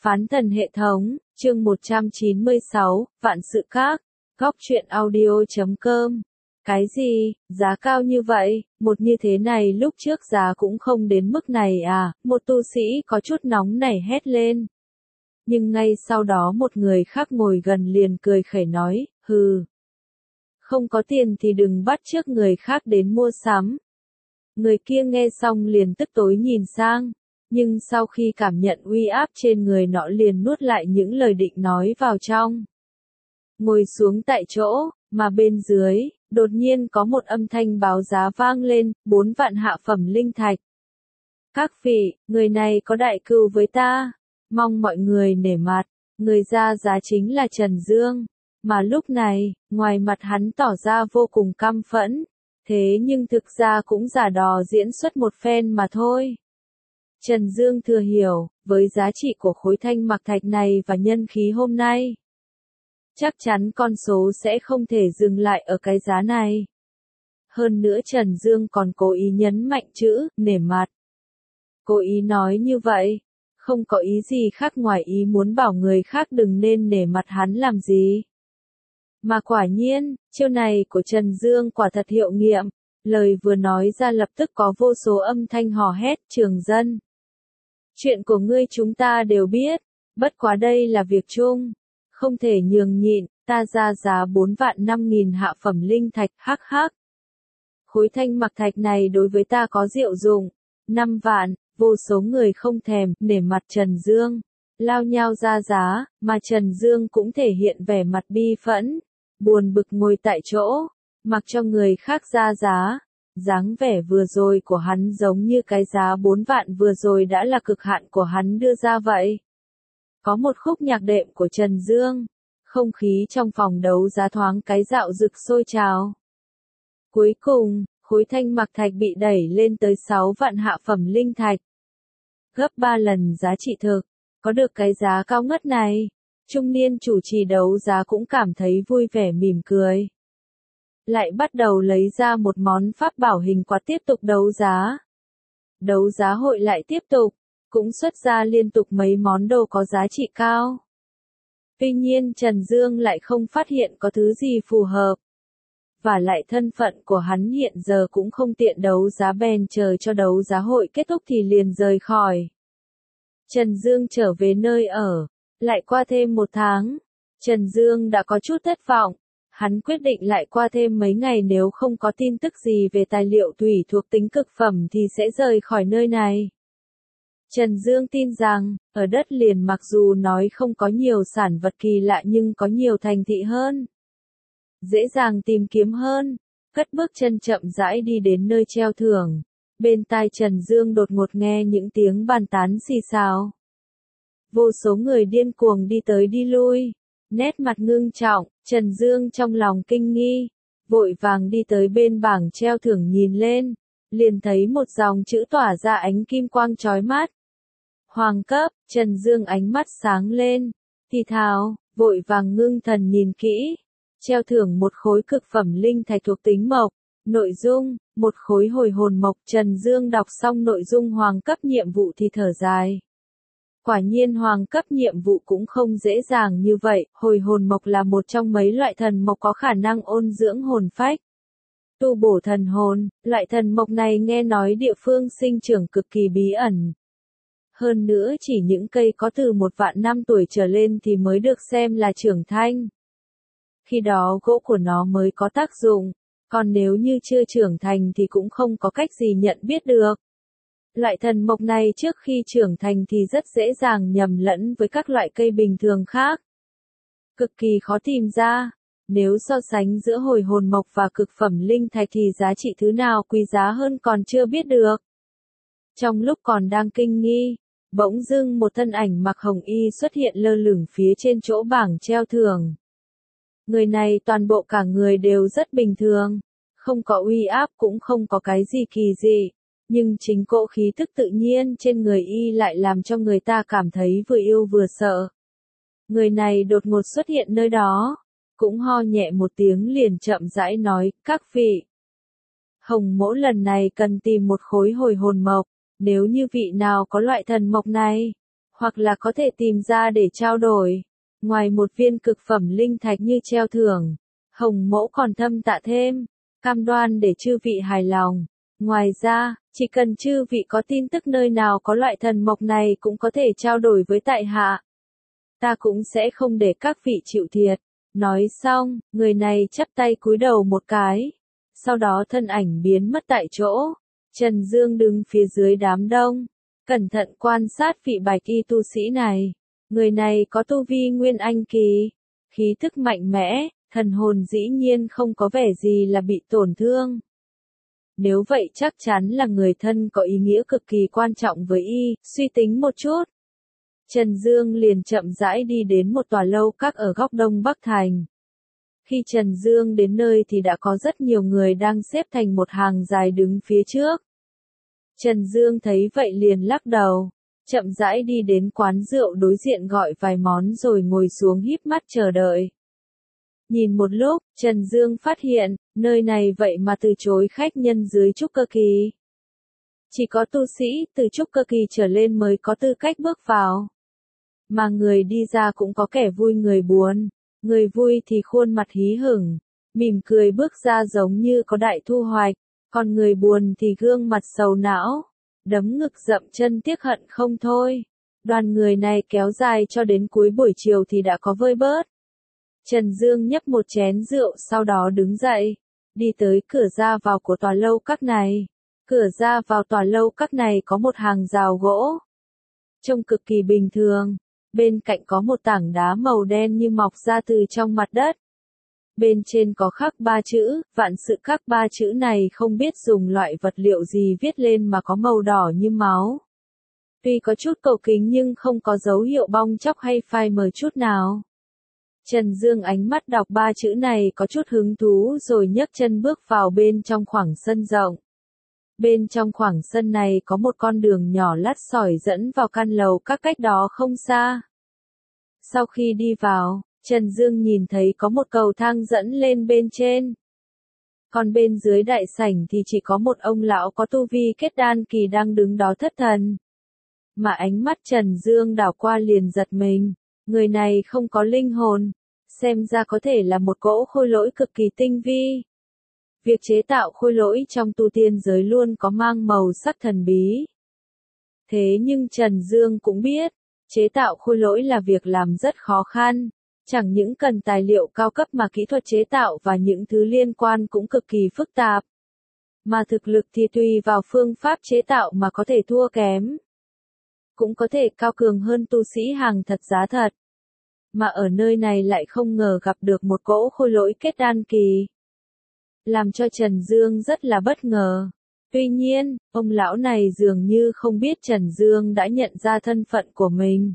Phán thần hệ thống, chương 196, vạn sự các, góc truyện audio.com. Cái gì, giá cao như vậy, một như thế này lúc trước giá cũng không đến mức này à, một tu sĩ có chút nóng nảy hét lên. Nhưng ngay sau đó một người khác ngồi gần liền cười khẩy nói, hừ. Không có tiền thì đừng bắt chước người khác đến mua sắm. Người kia nghe xong liền tức tối nhìn sang. Nhưng sau khi cảm nhận uy áp trên người nọ liền nuốt lại những lời định nói vào trong. Ngồi xuống tại chỗ, mà bên dưới, đột nhiên có một âm thanh báo giá vang lên, 4 vạn hạ phẩm linh thạch. Các vị, người này có đại cừu với ta, mong mọi người nể mặt, người ra giá chính là Trần Dương. Mà lúc này, ngoài mặt hắn tỏ ra vô cùng căm phẫn, thế nhưng thực ra cũng giả đò diễn xuất một phen mà thôi. Trần Dương thừa hiểu, với giá trị của khối thanh mặc thạch này và nhân khí hôm nay, chắc chắn con số sẽ không thể dừng lại ở cái giá này. Hơn nữa Trần Dương còn cố ý nhấn mạnh chữ, nể mặt. Cố ý nói như vậy, không có ý gì khác ngoài ý muốn bảo người khác đừng nên nể mặt hắn làm gì. Mà quả nhiên, chiêu này của Trần Dương quả thật hiệu nghiệm, lời vừa nói ra lập tức có vô số âm thanh hò hét, trường dân. Chuyện của ngươi chúng ta đều biết, bất quá đây là việc chung, không thể nhường nhịn, ta ra giá 4 vạn 5.000 hạ phẩm linh thạch, hắc hắc. Khối thanh mặc thạch này đối với ta có diệu dụng, 5 vạn, vô số người không thèm, nể mặt Trần Dương, lao nhau ra giá, mà Trần Dương cũng thể hiện vẻ mặt bi phẫn, buồn bực ngồi tại chỗ, mặc cho người khác ra giá. Dáng vẻ vừa rồi của hắn giống như cái giá 4 vạn vừa rồi đã là cực hạn của hắn đưa ra vậy. Có một khúc nhạc đệm của Trần Dương, không khí trong phòng đấu giá thoáng cái dạo rực sôi trào. Cuối cùng, khối thanh mặc thạch bị đẩy lên tới 6 vạn hạ phẩm linh thạch. Gấp 3 lần giá trị thực, có được cái giá cao ngất này, trung niên chủ trì đấu giá cũng cảm thấy vui vẻ mỉm cười. Lại bắt đầu lấy ra một món pháp bảo hình quạt tiếp tục đấu giá. Đấu giá hội lại tiếp tục, cũng xuất ra liên tục mấy món đồ có giá trị cao. Tuy nhiên Trần Dương lại không phát hiện có thứ gì phù hợp. Và lại thân phận của hắn hiện giờ cũng không tiện đấu giá bèn chờ cho đấu giá hội kết thúc thì liền rời khỏi. Trần Dương trở về nơi ở, lại qua thêm 1 tháng. Trần Dương đã có chút thất vọng. Hắn quyết định lại qua thêm mấy ngày nếu không có tin tức gì về tài liệu thủy thuộc tính cực phẩm thì sẽ rời khỏi nơi này. Trần Dương tin rằng, ở đất liền mặc dù nói không có nhiều sản vật kỳ lạ nhưng có nhiều thành thị hơn. Dễ dàng tìm kiếm hơn, cất bước chân chậm rãi đi đến nơi treo thưởng. Bên tai Trần Dương đột ngột nghe những tiếng bàn tán xì xào. Vô số người điên cuồng đi tới đi lui. Nét mặt ngưng trọng, Trần Dương trong lòng kinh nghi, vội vàng đi tới bên bảng treo thưởng nhìn lên, liền thấy một dòng chữ tỏa ra ánh kim quang chói mắt. Hoàng cấp, Trần Dương ánh mắt sáng lên, thì thào, vội vàng ngưng thần nhìn kỹ, treo thưởng một khối cực phẩm linh thạch thuộc tính mộc, nội dung, một khối hồi hồn mộc. Trần Dương đọc xong nội dung hoàng cấp nhiệm vụ thì thở dài. Quả nhiên hoàng cấp nhiệm vụ cũng không dễ dàng như vậy, hồi hồn mộc là một trong mấy loại thần mộc có khả năng ôn dưỡng hồn phách. Tu bổ thần hồn, loại thần mộc này nghe nói địa phương sinh trưởng cực kỳ bí ẩn. Hơn nữa chỉ những cây có từ 1 vạn năm tuổi trở lên thì mới được xem là trưởng thành. Khi đó gỗ của nó mới có tác dụng, còn nếu như chưa trưởng thành thì cũng không có cách gì nhận biết được. Loại thần mộc này trước khi trưởng thành thì rất dễ dàng nhầm lẫn với các loại cây bình thường khác. Cực kỳ khó tìm ra, nếu so sánh giữa hồi hồn mộc và cực phẩm linh thạch thì giá trị thứ nào quý giá hơn còn chưa biết được. Trong lúc còn đang kinh nghi, bỗng dưng một thân ảnh mặc hồng y xuất hiện lơ lửng phía trên chỗ bảng treo thưởng. Người này toàn bộ cả người đều rất bình thường, không có uy áp cũng không có cái gì kỳ dị. Nhưng chính cỗ khí tức tự nhiên trên người y lại làm cho người ta cảm thấy vừa yêu vừa sợ. Người này đột ngột xuất hiện nơi đó, cũng ho nhẹ một tiếng liền chậm rãi nói, các vị. Hồng mỗ lần này cần tìm một khối hồi hồn mộc, nếu như vị nào có loại thần mộc này, hoặc là có thể tìm ra để trao đổi. Ngoài một viên cực phẩm linh thạch như treo thưởng, Hồng Mẫu còn thâm tạ thêm, cam đoan để chư vị hài lòng. Ngoài ra, chỉ cần chư vị có tin tức nơi nào có loại thần mộc này cũng có thể trao đổi với tại hạ. Ta cũng sẽ không để các vị chịu thiệt. Nói xong, người này chắp tay cúi đầu một cái. Sau đó thân ảnh biến mất tại chỗ. Trần Dương đứng phía dưới đám đông, cẩn thận quan sát vị bạch y tu sĩ này. Người này có tu vi nguyên anh kỳ, khí thức mạnh mẽ, thần hồn dĩ nhiên không có vẻ gì là bị tổn thương. Nếu vậy chắc chắn là người thân có ý nghĩa cực kỳ quan trọng với y, suy tính một chút. Trần Dương liền chậm rãi đi đến một tòa lâu các ở góc đông bắc thành. Khi Trần Dương đến nơi thì đã có rất nhiều người đang xếp thành một hàng dài đứng phía trước. Trần Dương thấy vậy liền lắc đầu, chậm rãi đi đến quán rượu đối diện gọi vài món rồi ngồi xuống híp mắt chờ đợi. Nhìn một lúc, Trần Dương phát hiện, nơi này vậy mà từ chối khách nhân dưới trúc cơ kỳ. Chỉ có tu sĩ từ trúc cơ kỳ trở lên mới có tư cách bước vào. Mà người đi ra cũng có kẻ vui người buồn. Người vui thì khuôn mặt hí hửng, mỉm cười bước ra giống như có đại thu hoạch, còn người buồn thì gương mặt sầu não, đấm ngực dậm chân tiếc hận không thôi. Đoàn người này kéo dài cho đến cuối buổi chiều thì đã có vơi bớt. Trần Dương nhấp một chén rượu sau đó đứng dậy, đi tới cửa ra vào của tòa lâu các này. Cửa ra vào tòa lâu các này có một hàng rào gỗ, trông cực kỳ bình thường. Bên cạnh có một tảng đá màu đen như mọc ra từ trong mặt đất. Bên trên có khắc 3 chữ, vạn sự các 3 chữ này không biết dùng loại vật liệu gì viết lên mà có màu đỏ như máu. Tuy có chút cầu kính nhưng không có dấu hiệu bong tróc hay phai mờ chút nào. Trần Dương ánh mắt đọc 3 chữ này có chút hứng thú rồi nhấc chân bước vào bên trong khoảng sân rộng. Bên trong khoảng sân này có một con đường nhỏ lát sỏi dẫn vào căn lầu các cách đó không xa. Sau khi đi vào, Trần Dương nhìn thấy có một cầu thang dẫn lên bên trên. Còn bên dưới đại sảnh thì chỉ có một ông lão có tu vi kết đan kỳ đang đứng đó thất thần. Mà ánh mắt Trần Dương đảo qua liền giật mình, người này không có linh hồn, xem ra có thể là một cỗ khôi lỗi cực kỳ tinh vi. Việc chế tạo khôi lỗi trong tu tiên giới luôn có mang màu sắc thần bí. Thế nhưng Trần Dương cũng biết, chế tạo khôi lỗi là việc làm rất khó khăn, chẳng những cần tài liệu cao cấp mà kỹ thuật chế tạo và những thứ liên quan cũng cực kỳ phức tạp. Mà thực lực thì tùy vào phương pháp chế tạo mà có thể thua kém, cũng có thể cao cường hơn tu sĩ hàng thật giá thật. Mà ở nơi này lại không ngờ gặp được một cỗ khôi lỗi kết đan kỳ, làm cho Trần Dương rất là bất ngờ. Tuy nhiên, ông lão này dường như không biết Trần Dương đã nhận ra thân phận của mình.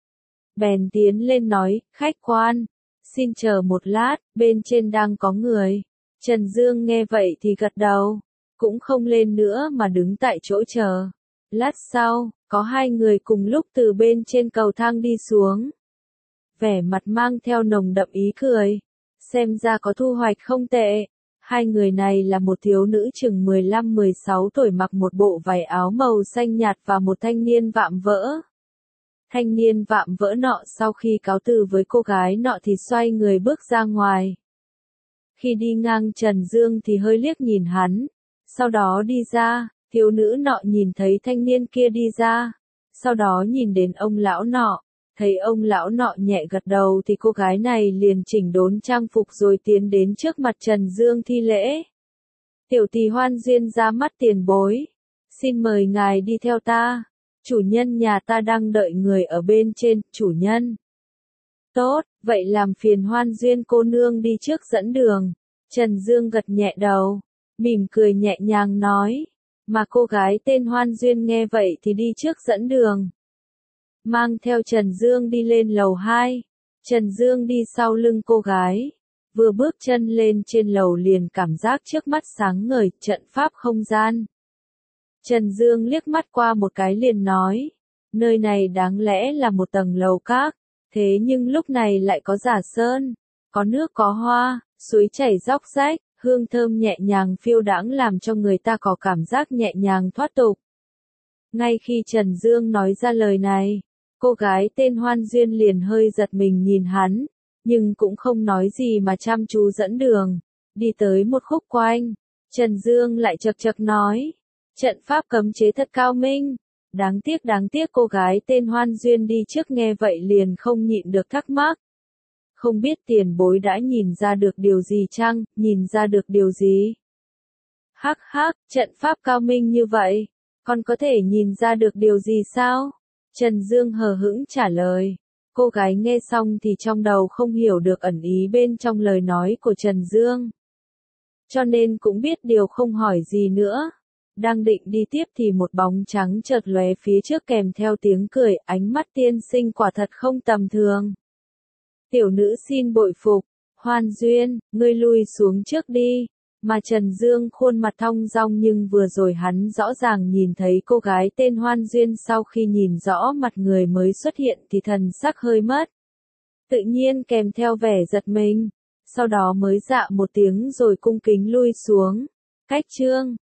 Bèn tiến lên nói, khách quan, xin chờ một lát, bên trên đang có người. Trần Dương nghe vậy thì gật đầu, cũng không lên nữa mà đứng tại chỗ chờ. Lát sau, có 2 người cùng lúc từ bên trên cầu thang đi xuống. Vẻ mặt mang theo nồng đậm ý cười, xem ra có thu hoạch không tệ. 2 người này là một thiếu nữ chừng 15-16 tuổi mặc một bộ váy áo màu xanh nhạt và một thanh niên vạm vỡ. Thanh niên vạm vỡ nọ sau khi cáo từ với cô gái nọ thì xoay người bước ra ngoài. Khi đi ngang Trần Dương thì hơi liếc nhìn hắn, sau đó đi ra, thiếu nữ nọ nhìn thấy thanh niên kia đi ra, sau đó nhìn đến ông lão nọ. Thấy ông lão nọ nhẹ gật đầu thì cô gái này liền chỉnh đốn trang phục rồi tiến đến trước mặt Trần Dương thi lễ. Tiểu tỳ hoan duyên ra mắt tiền bối. Xin mời ngài đi theo ta. Chủ nhân nhà ta đang đợi người ở bên trên, chủ nhân. Tốt, vậy làm phiền hoan duyên cô nương đi trước dẫn đường. Trần Dương gật nhẹ đầu, mỉm cười nhẹ nhàng nói. Mà cô gái tên hoan duyên nghe vậy thì đi trước dẫn đường, mang theo Trần Dương đi lên lầu 2. Trần Dương đi sau lưng cô gái. Vừa bước chân lên trên lầu liền cảm giác trước mắt sáng ngời, trận pháp không gian. Trần Dương liếc mắt qua một cái liền nói, nơi này đáng lẽ là một tầng lầu các, thế nhưng lúc này lại có giả sơn, có nước có hoa, suối chảy róc rách, hương thơm nhẹ nhàng phiêu đãng làm cho người ta có cảm giác nhẹ nhàng thoát tục. Ngay khi Trần Dương nói ra lời này, Cô gái tên Hoan Duyên liền hơi giật mình nhìn hắn, nhưng cũng không nói gì mà chăm chú dẫn đường, đi tới một khúc quanh. Trần Dương lại chậc chậc nói, trận pháp cấm chế thật cao minh. Đáng tiếc cô gái tên Hoan Duyên đi trước nghe vậy liền không nhịn được thắc mắc. Không biết tiền bối đã nhìn ra được điều gì chăng, nhìn ra được điều gì? Hắc hắc, trận pháp cao minh như vậy, còn có thể nhìn ra được điều gì sao? Trần Dương hờ hững trả lời. Cô gái nghe xong thì trong đầu không hiểu được ẩn ý bên trong lời nói của Trần Dương. Cho nên cũng biết điều không hỏi gì nữa. Đang định đi tiếp thì một bóng trắng chợt lóe phía trước kèm theo tiếng cười, ánh mắt tiên sinh quả thật không tầm thường. Tiểu nữ xin bội phục, Hoan Duyên, ngươi lui xuống trước đi. Mà Trần Dương khuôn mặt thong dong nhưng vừa rồi hắn rõ ràng nhìn thấy cô gái tên Hoan Duyên sau khi nhìn rõ mặt người mới xuất hiện thì thần sắc hơi mất. Tự nhiên kèm theo vẻ giật mình, sau đó mới dạ một tiếng rồi cung kính lui xuống. Cách chương